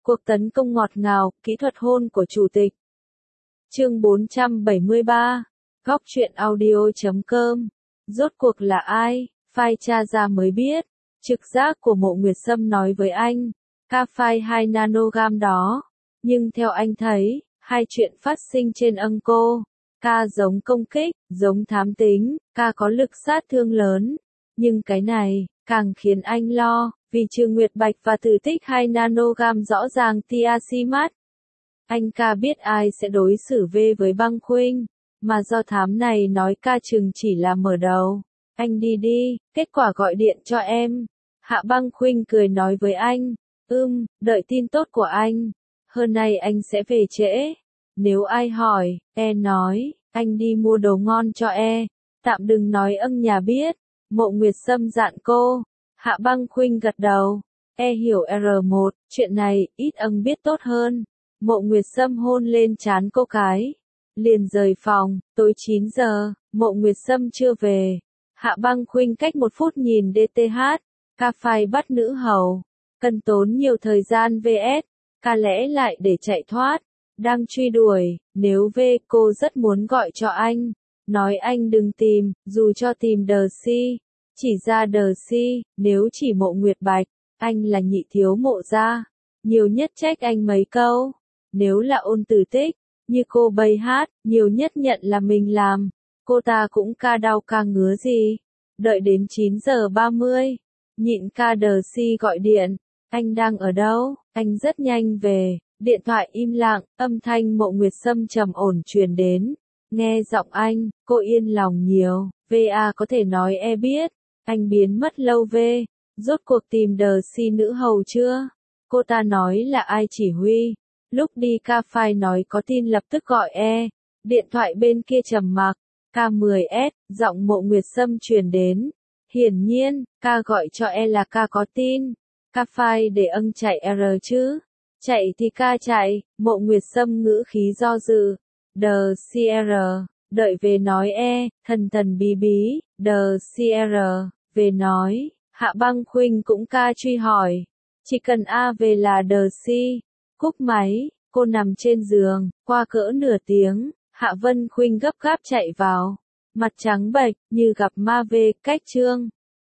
Cuộc tấn công ngọt ngào, kỹ thuật hôn của chủ tịch. Chương 473. Góc truyện audio.com. Rốt cuộc là ai? Phai tra ra mới biết. Trực giác của Mộ Nguyệt Sâm nói với anh. Ca phai 2 nanogam đó. Nhưng theo anh thấy, hai chuyện phát sinh trên âng cô. Ca giống công kích, giống thám tính, ca có lực sát thương lớn. Nhưng cái này, càng khiến anh lo, vì trừ Nguyệt Bạch và Tử Tích 2 nanogam rõ ràng tiaximat. Anh ca biết ai sẽ đối xử với băng khuynh, mà do thám này nói ca chừng chỉ là mở đầu. Anh đi đi, kết quả gọi điện cho em. Hạ Băng Khuynh cười nói với anh, đợi tin tốt của anh. Hôm nay anh sẽ về trễ. Nếu ai hỏi, nói, anh đi mua đồ ngon cho tạm đừng nói nhà biết. Mộ Nguyệt Sâm dặn cô. Hạ Băng Khuynh gật đầu. Hiểu R1, chuyện này, ít biết tốt hơn. Mộ Nguyệt Sâm hôn lên trán cô cái. Liền rời phòng, tối 9 giờ, Mộ Nguyệt Sâm chưa về. Hạ Băng Khuynh cách 1 phút nhìn DTH. Ca phai bắt nữ hầu. Cần tốn nhiều thời gian vs. Ca lẽ lại để chạy thoát. Đang truy đuổi, nếu cô rất muốn gọi cho anh. Nói anh đừng tìm, dù cho tìm Đờ Si. Chỉ ra Đờ Si, nếu chỉ Mộ Nguyệt Bạch, anh là nhị thiếu Mộ gia. Nhiều nhất trách anh mấy câu. Nếu là Ôn Tử Tích, như cô bày hát, nhiều nhất nhận là mình làm. Cô ta cũng ca đau ca ngứa gì. Đợi đến 9 giờ 30, nhịn ca Đờ Si gọi điện. Anh đang ở đâu? Anh rất nhanh về. Điện thoại im lặng, âm thanh Mộ Nguyệt Sâm trầm ổn truyền đến. Nghe giọng anh, cô yên lòng nhiều. VA có thể nói biết. Anh biến mất lâu rốt cuộc tìm Đờ Si nữ hầu chưa? Cô ta nói là ai chỉ huy. Lúc đi ca phai nói có tin lập tức gọi Điện thoại bên kia trầm mặc. K10S, giọng Mộ Nguyệt Sâm truyền đến. Hiển nhiên, ca gọi cho là ca có tin. Ca phai để chạy R chứ. Chạy thì ca chạy, Mộ Nguyệt Sâm ngữ khí do dự. Đờ CR, đợi về nói thần thần bí bí, Đờ CR, về nói. Hạ Băng Khuynh cũng ca truy hỏi. Chỉ cần A về là Đờ Si. Cúp máy, cô nằm trên giường, qua cỡ nửa tiếng, Hạ Vân Khuynh gấp gáp chạy vào. Mặt trắng bệch, như gặp ma cách chương.